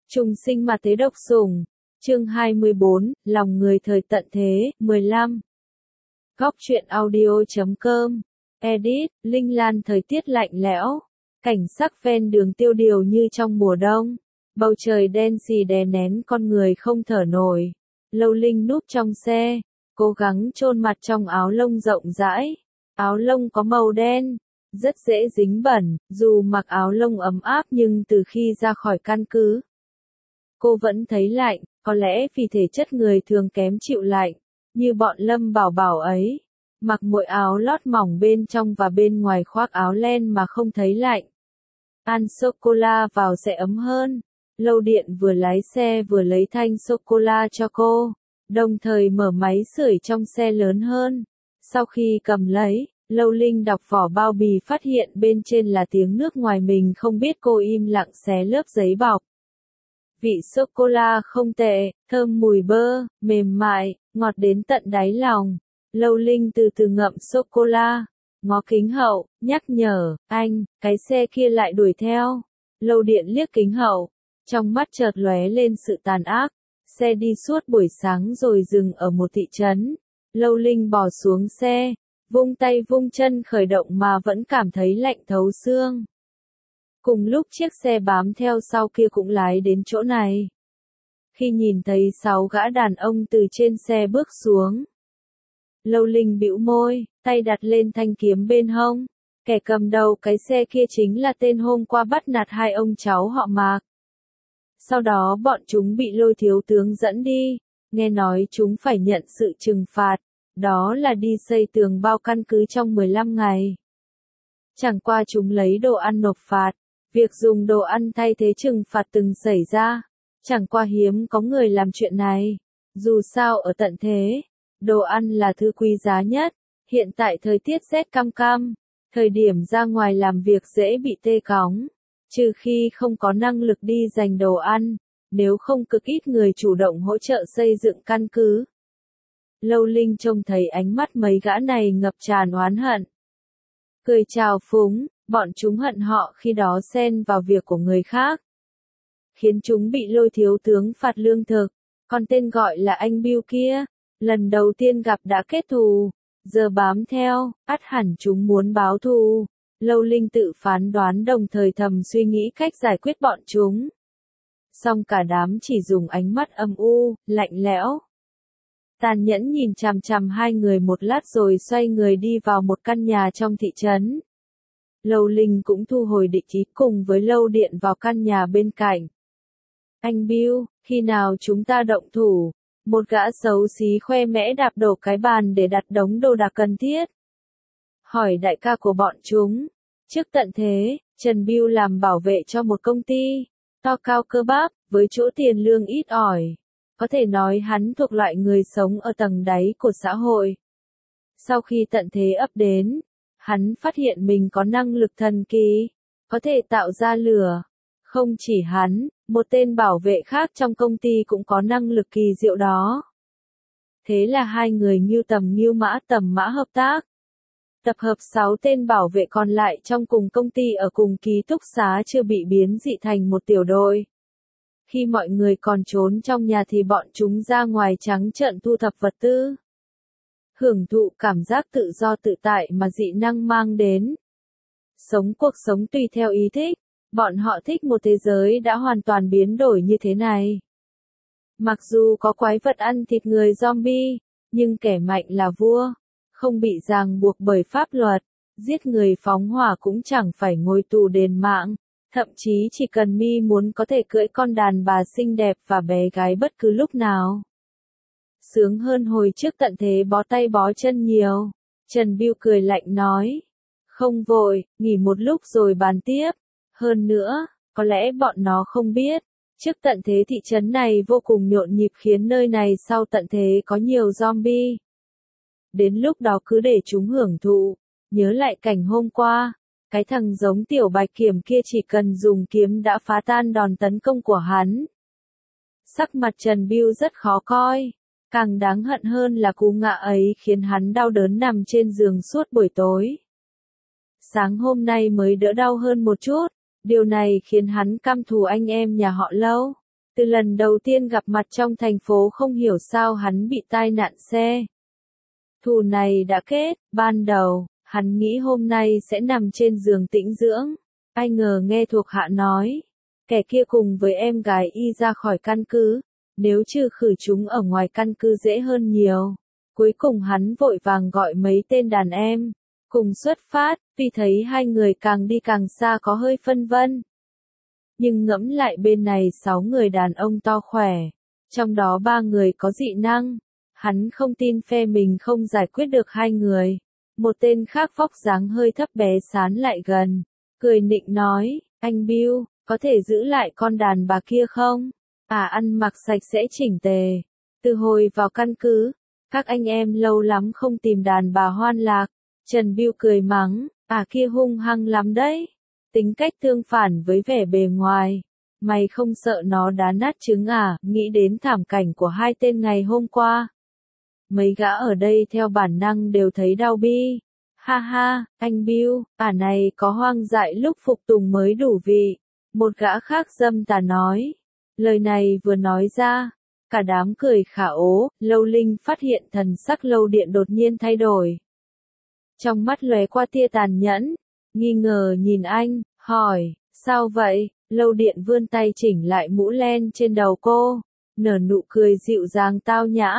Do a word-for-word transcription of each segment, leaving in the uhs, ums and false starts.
Trùng sinh mà thế độc sủng. Chương hai mươi bốn, lòng người thời tận thế, mười lăm. Góc truyện audio chấm com. Edit, Linh Lan. Thời tiết lạnh lẽo, cảnh sắc ven đường tiêu điều như trong mùa đông. Bầu trời đen xì đè nén con người không thở nổi. Lâu Linh núp trong xe, cố gắng chôn mặt trong áo lông rộng rãi. Áo lông có màu đen, rất dễ dính bẩn, dù mặc áo lông ấm áp nhưng từ khi ra khỏi căn cứ, cô vẫn thấy lạnh, có lẽ vì thể chất người thường kém chịu lạnh, như bọn Lâm Bảo Bảo ấy, mặc mỗi áo lót mỏng bên trong và bên ngoài khoác áo len mà không thấy lạnh. Ăn sô-cô-la vào sẽ ấm hơn. Lâu Điện vừa lái xe vừa lấy thanh sô-cô-la cho cô, đồng thời mở máy sưởi trong xe lớn hơn. Sau khi cầm lấy, Lâu Linh đọc vỏ bao bì phát hiện bên trên là tiếng nước ngoài mình không biết, cô im lặng xé lớp giấy bọc. Vị sô-cô-la không tệ, thơm mùi bơ, mềm mại, ngọt đến tận đáy lòng. Lâu Linh từ từ ngậm sô-cô-la, ngó kính hậu, nhắc nhở, anh, cái xe kia lại đuổi theo. Lâu Điện liếc kính hậu, trong mắt chợt lóe lên sự tàn ác. Xe đi suốt buổi sáng rồi dừng ở một thị trấn. Lâu Linh bò xuống xe, vung tay vung chân khởi động mà vẫn cảm thấy lạnh thấu xương. Cùng lúc chiếc xe bám theo sau kia cũng lái đến chỗ này. Khi nhìn thấy sáu gã đàn ông từ trên xe bước xuống, Lâu Linh bĩu môi, tay đặt lên thanh kiếm bên hông. Kẻ cầm đầu cái xe kia chính là tên hôm qua bắt nạt hai ông cháu họ Mạc. Sau đó bọn chúng bị Lôi thiếu tướng dẫn đi, nghe nói chúng phải nhận sự trừng phạt, đó là đi xây tường bao căn cứ trong mười lăm ngày. Chẳng qua chúng lấy đồ ăn nộp phạt, việc dùng đồ ăn thay thế trừng phạt từng xảy ra, chẳng qua hiếm có người làm chuyện này. Dù sao ở tận thế, đồ ăn là thứ quý giá nhất, hiện tại thời tiết rét căm căm, thời điểm ra ngoài làm việc dễ bị tê cóng, trừ khi không có năng lực đi giành đồ ăn, nếu không cực ít người chủ động hỗ trợ xây dựng căn cứ. Lâu Linh trông thấy ánh mắt mấy gã này ngập tràn oán hận. Cười chào phúng, bọn chúng hận họ khi đó xen vào việc của người khác, khiến chúng bị Lôi thiếu tướng phạt lương thực. Còn tên gọi là anh Bill kia, lần đầu tiên gặp đã kết thù, giờ bám theo, ắt hẳn chúng muốn báo thù. Lâu Linh tự phán đoán đồng thời thầm suy nghĩ cách giải quyết bọn chúng. Song cả đám chỉ dùng ánh mắt âm u, lạnh lẽo, tàn nhẫn nhìn chằm chằm hai người một lát rồi xoay người đi vào một căn nhà trong thị trấn. Lâu Linh cũng thu hồi địch ý cùng với Lâu Điện vào căn nhà bên cạnh. Anh Bill, khi nào chúng ta động thủ? Một gã xấu xí khoe mẽ đạp đổ cái bàn để đặt đống đồ đạc cần thiết, hỏi đại ca của bọn chúng. Trước tận thế, Trần Bill làm bảo vệ cho một công ty to cao cơ bắp, với chỗ tiền lương ít ỏi. Có thể nói hắn thuộc loại người sống ở tầng đáy của xã hội. Sau khi tận thế ập đến, hắn phát hiện mình có năng lực thần kỳ, có thể tạo ra lửa. Không chỉ hắn, một tên bảo vệ khác trong công ty cũng có năng lực kỳ diệu đó. Thế là hai người Ngưu Tầm Ngưu Mã Tầm Mã hợp tác, tập hợp sáu tên bảo vệ còn lại trong cùng công ty ở cùng ký túc xá chưa bị biến dị thành một tiểu đội. Khi mọi người còn trốn trong nhà thì bọn chúng ra ngoài trắng trợn thu thập vật tư, hưởng thụ cảm giác tự do tự tại mà dị năng mang đến. Sống cuộc sống tùy theo ý thích, bọn họ thích một thế giới đã hoàn toàn biến đổi như thế này. Mặc dù có quái vật ăn thịt người zombie, nhưng kẻ mạnh là vua, không bị ràng buộc bởi pháp luật, giết người phóng hỏa cũng chẳng phải ngồi tù đền mạng, thậm chí chỉ cần mi muốn có thể cưỡi con đàn bà xinh đẹp và bé gái bất cứ lúc nào. Sướng hơn hồi trước tận thế bó tay bó chân nhiều. Trần Bill cười lạnh nói, không vội, nghỉ một lúc rồi bàn tiếp. Hơn nữa, có lẽ bọn nó không biết, trước tận thế thị trấn này vô cùng nhộn nhịp khiến nơi này sau tận thế có nhiều zombie. Đến lúc đó cứ để chúng hưởng thụ, nhớ lại cảnh hôm qua, cái thằng giống tiểu bạch kiểm kia chỉ cần dùng kiếm đã phá tan đòn tấn công của hắn. Sắc mặt Trần Bill rất khó coi, càng đáng hận hơn là cú ngã ấy khiến hắn đau đớn nằm trên giường suốt buổi tối. Sáng hôm nay mới đỡ đau hơn một chút. Điều này khiến hắn căm thù anh em nhà họ Lâu. Từ lần đầu tiên gặp mặt trong thành phố không hiểu sao hắn bị tai nạn xe. Thù này đã kết, ban đầu, hắn nghĩ hôm nay sẽ nằm trên giường tĩnh dưỡng. Ai ngờ nghe thuộc hạ nói, kẻ kia cùng với em gái y ra khỏi căn cứ, nếu trừ khử chúng ở ngoài căn cứ dễ hơn nhiều. Cuối cùng hắn vội vàng gọi mấy tên đàn em, cùng xuất phát, vì thấy hai người càng đi càng xa có hơi phân vân. Nhưng ngẫm lại bên này sáu người đàn ông to khỏe, trong đó ba người có dị năng, hắn không tin phe mình không giải quyết được hai người. Một tên khác vóc dáng hơi thấp bé sán lại gần, cười nịnh nói, anh Bill, có thể giữ lại con đàn bà kia không? À ăn mặc sạch sẽ chỉnh tề. Từ hồi vào căn cứ, các anh em lâu lắm không tìm đàn bà hoan lạc. Trần Bill cười mắng, à kia hung hăng lắm đấy. Tính cách tương phản với vẻ bề ngoài. Mày không sợ nó đá nát trứng à? Nghĩ đến thảm cảnh của hai tên ngày hôm qua. Mấy gã ở đây theo bản năng đều thấy đau bi. Ha ha, anh Bill, ả này có hoang dại lúc phục tùng mới đủ vị. Một gã khác dâm tà nói. Lời này vừa nói ra, cả đám cười khả ố. Lâu Linh phát hiện thần sắc Lâu Điện đột nhiên thay đổi. Trong mắt lóe qua tia tàn nhẫn, nghi ngờ nhìn anh, hỏi, sao vậy? Lâu Điện vươn tay chỉnh lại mũ len trên đầu cô, nở nụ cười dịu dàng tao nhã,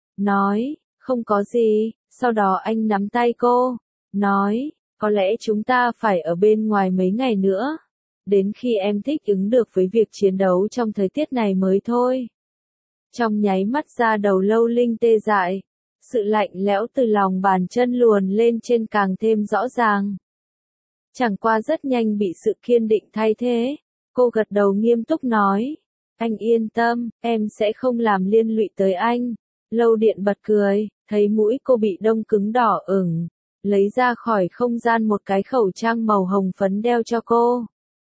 nói, không có gì. Sau đó anh nắm tay cô, nói, có lẽ chúng ta phải ở bên ngoài mấy ngày nữa, đến khi em thích ứng được với việc chiến đấu trong thời tiết này mới thôi. Trong nháy mắt da đầu Lâu Linh tê dại, sự lạnh lẽo từ lòng bàn chân luồn lên trên càng thêm rõ ràng. Chẳng qua rất nhanh bị sự kiên định thay thế, cô gật đầu nghiêm túc nói, anh yên tâm, em sẽ không làm liên lụy tới anh. Lâu Điện bật cười, thấy mũi cô bị đông cứng đỏ ửng, lấy ra khỏi không gian một cái khẩu trang màu hồng phấn đeo cho cô.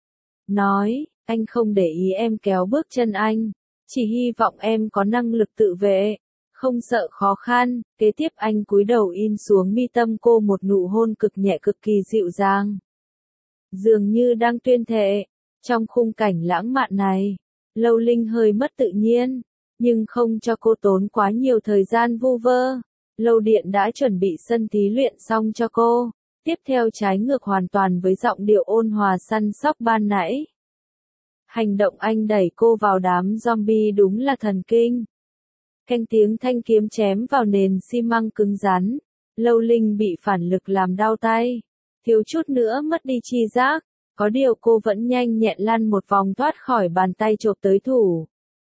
Nói, anh không để ý em kéo bước chân anh, chỉ hy vọng em có năng lực tự vệ, không sợ khó khăn. Kế tiếp anh cúi đầu in xuống mi tâm cô một nụ hôn cực nhẹ cực kỳ dịu dàng. Dường như đang tuyên thệ, trong khung cảnh lãng mạn này, Lâu Linh hơi mất tự nhiên, nhưng không cho cô tốn quá nhiều thời gian vu vơ. Lâu Điện đã chuẩn bị sân thí luyện xong cho cô, tiếp theo trái ngược hoàn toàn với giọng điệu ôn hòa săn sóc ban nãy. Hành động anh đẩy cô vào đám zombie đúng là thần kinh. Canh tiếng thanh kiếm chém vào nền xi măng cứng rắn, Lâu Linh bị phản lực làm đau tay, thiếu chút nữa mất đi tri giác, có điều cô vẫn nhanh nhẹn lăn một vòng thoát khỏi bàn tay chộp tới thủ.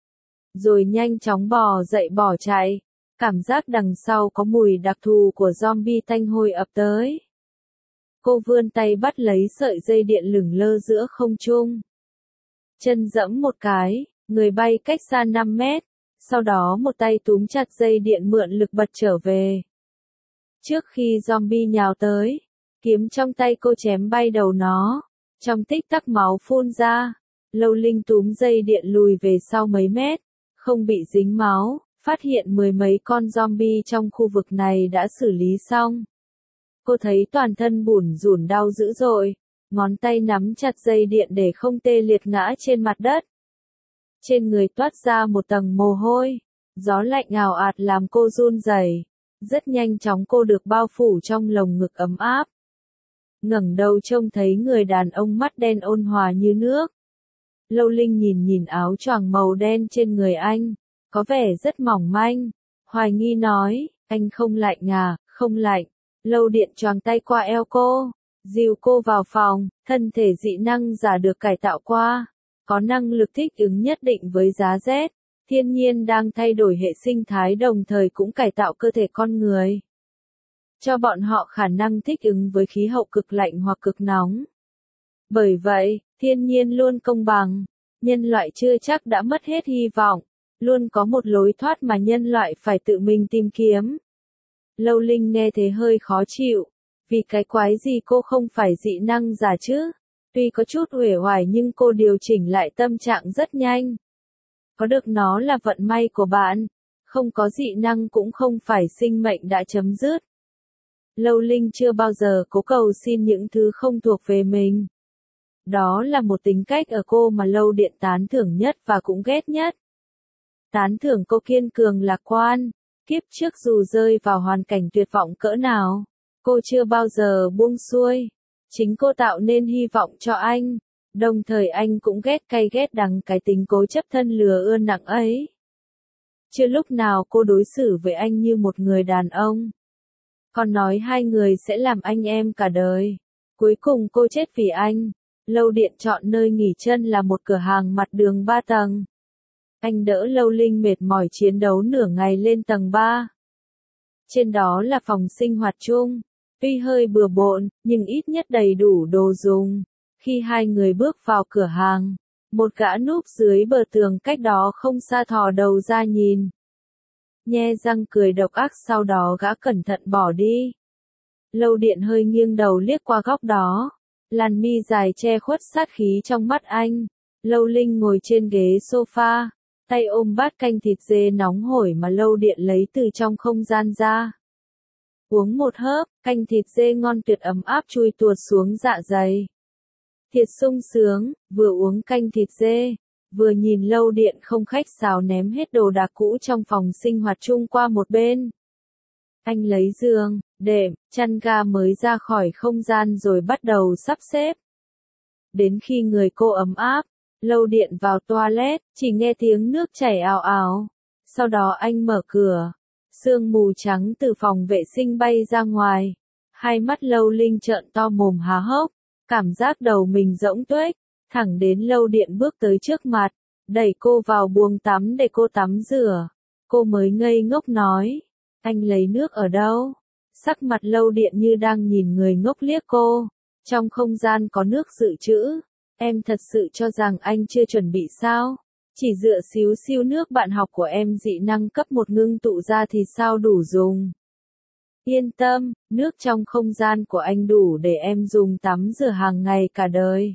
Rồi nhanh chóng bò dậy bỏ chạy, cảm giác đằng sau có mùi đặc thù của zombie tanh hôi ập tới. Cô vươn tay bắt lấy sợi dây điện lửng lơ giữa không trung. Chân giẫm một cái, người bay cách xa năm mét, sau đó một tay túm chặt dây điện mượn lực bật trở về. Trước khi zombie nhào tới, kiếm trong tay cô chém bay đầu nó, trong tích tắc máu phun ra. Lâu Linh túm dây điện lùi về sau mấy mét, không bị dính máu, phát hiện mười mấy con zombie trong khu vực này đã xử lý xong. Cô thấy toàn thân bủn rủn đau dữ dội, ngón tay nắm chặt dây điện để không tê liệt ngã trên mặt đất. Trên người toát ra một tầng mồ hôi, gió lạnh ào ạt làm cô run rẩy. Rất nhanh chóng cô được bao phủ trong lồng ngực ấm áp. Ngẩng đầu trông thấy người đàn ông mắt đen ôn hòa như nước. Lâu Linh nhìn nhìn áo choàng màu đen trên người anh, có vẻ rất mỏng manh, hoài nghi nói, anh không lạnh à? Không lạnh. Lâu Điện choàng tay qua eo cô, dìu cô vào phòng. Thân thể dị năng giả được cải tạo qua, có năng lực thích ứng nhất định với giá rét. Thiên nhiên đang thay đổi hệ sinh thái đồng thời cũng cải tạo cơ thể con người, cho bọn họ khả năng thích ứng với khí hậu cực lạnh hoặc cực nóng. Bởi vậy, thiên nhiên luôn công bằng, nhân loại chưa chắc đã mất hết hy vọng, luôn có một lối thoát mà nhân loại phải tự mình tìm kiếm. Lâu Linh nghe thế hơi khó chịu, vì cái quái gì cô không phải dị năng giả chứ? Tuy có chút uể oải nhưng cô điều chỉnh lại tâm trạng rất nhanh. Có được nó là vận may của bạn, không có dị năng cũng không phải sinh mệnh đã chấm dứt. Lâu Linh chưa bao giờ cố cầu xin những thứ không thuộc về mình. Đó là một tính cách ở cô mà Lâu Điện tán thưởng nhất và cũng ghét nhất. Tán thưởng cô kiên cường lạc quan, kiếp trước dù rơi vào hoàn cảnh tuyệt vọng cỡ nào, cô chưa bao giờ buông xuôi. Chính cô tạo nên hy vọng cho anh, đồng thời anh cũng ghét cay ghét đắng cái tính cố chấp thân lừa ưa nặng ấy. Chưa lúc nào cô đối xử với anh như một người đàn ông. Còn nói hai người sẽ làm anh em cả đời. Cuối cùng cô chết vì anh. Lâu Điện chọn nơi nghỉ chân là một cửa hàng mặt đường ba tầng. Anh đỡ Lâu Linh mệt mỏi chiến đấu nửa ngày lên tầng ba. Trên đó là phòng sinh hoạt chung. Tuy hơi bừa bộn, nhưng ít nhất đầy đủ đồ dùng. Khi hai người bước vào cửa hàng, một gã núp dưới bờ tường cách đó không xa thò đầu ra nhìn. Nhe răng cười độc ác, sau đó gã cẩn thận bỏ đi. Lâu Điện hơi nghiêng đầu liếc qua góc đó. Làn mi dài che khuất sát khí trong mắt anh. Lâu Linh ngồi trên ghế sofa, tay ôm bát canh thịt dê nóng hổi mà Lâu Điện lấy từ trong không gian ra. Uống một hớp, canh thịt dê ngon tuyệt ấm áp chui tuột xuống dạ dày. Thiệt sung sướng, vừa uống canh thịt dê, vừa nhìn Lâu Điện không khách sáo ném hết đồ đạc cũ trong phòng sinh hoạt chung qua một bên. Anh lấy giường, đệm, chăn ga mới ra khỏi không gian rồi bắt đầu sắp xếp. Đến khi người cô ấm áp, Lâu Điện vào toilet, chỉ nghe tiếng nước chảy ào ào. Sau đó anh mở cửa, sương mù trắng từ phòng vệ sinh bay ra ngoài. Hai mắt Lâu Linh trợn to mồm há hốc, cảm giác đầu mình rỗng tuếch, thẳng đến Lâu Điện bước tới trước mặt, đẩy cô vào buồng tắm để cô tắm rửa. Cô mới ngây ngốc nói, anh lấy nước ở đâu? Sắc mặt Lâu Điện như đang nhìn người ngốc liếc cô. Trong không gian có nước dự trữ. Em thật sự cho rằng anh chưa chuẩn bị sao? Chỉ dựa xíu xiu nước bạn học của em dị năng cấp một ngưng tụ ra thì sao đủ dùng? Yên tâm, nước trong không gian của anh đủ để em dùng tắm rửa hàng ngày cả đời.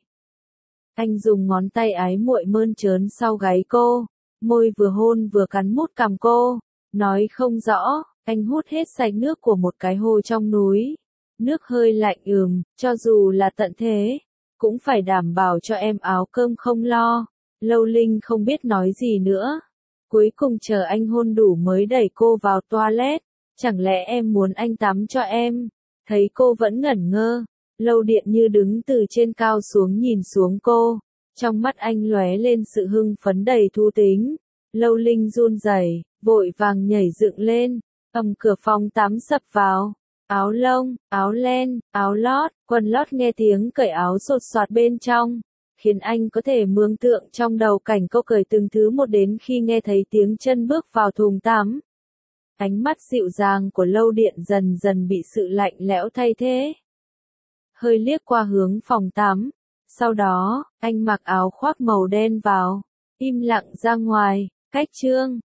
Anh dùng ngón tay ái muội mơn trớn sau gáy cô, môi vừa hôn vừa cắn mút cằm cô, nói không rõ, anh hút hết sạch nước của một cái hồ trong núi. Nước hơi lạnh ừm, cho dù là tận thế, cũng phải đảm bảo cho em áo cơm không lo. Lâu Linh không biết nói gì nữa. Cuối cùng chờ anh hôn đủ mới đẩy cô vào toilet. Chẳng lẽ em muốn anh tắm cho em? Thấy cô vẫn ngẩn ngơ, Lâu Điện như đứng từ trên cao xuống nhìn xuống cô. Trong mắt anh lóe lên sự hưng phấn đầy thú tính. Lâu Linh run rẩy, vội vàng nhảy dựng lên, ầm cửa phòng tắm sập vào. Áo lông, áo len, áo lót, quần lót nghe tiếng cởi áo sột soạt bên trong, khiến anh có thể mường tượng trong đầu cảnh cô cởi từng thứ một đến khi nghe thấy tiếng chân bước vào thùng tắm. Ánh mắt dịu dàng của Lâu Điện dần dần bị sự lạnh lẽo thay thế. Hơi liếc qua hướng phòng tắm, sau đó, anh mặc áo khoác màu đen vào, im lặng ra ngoài, cách chương.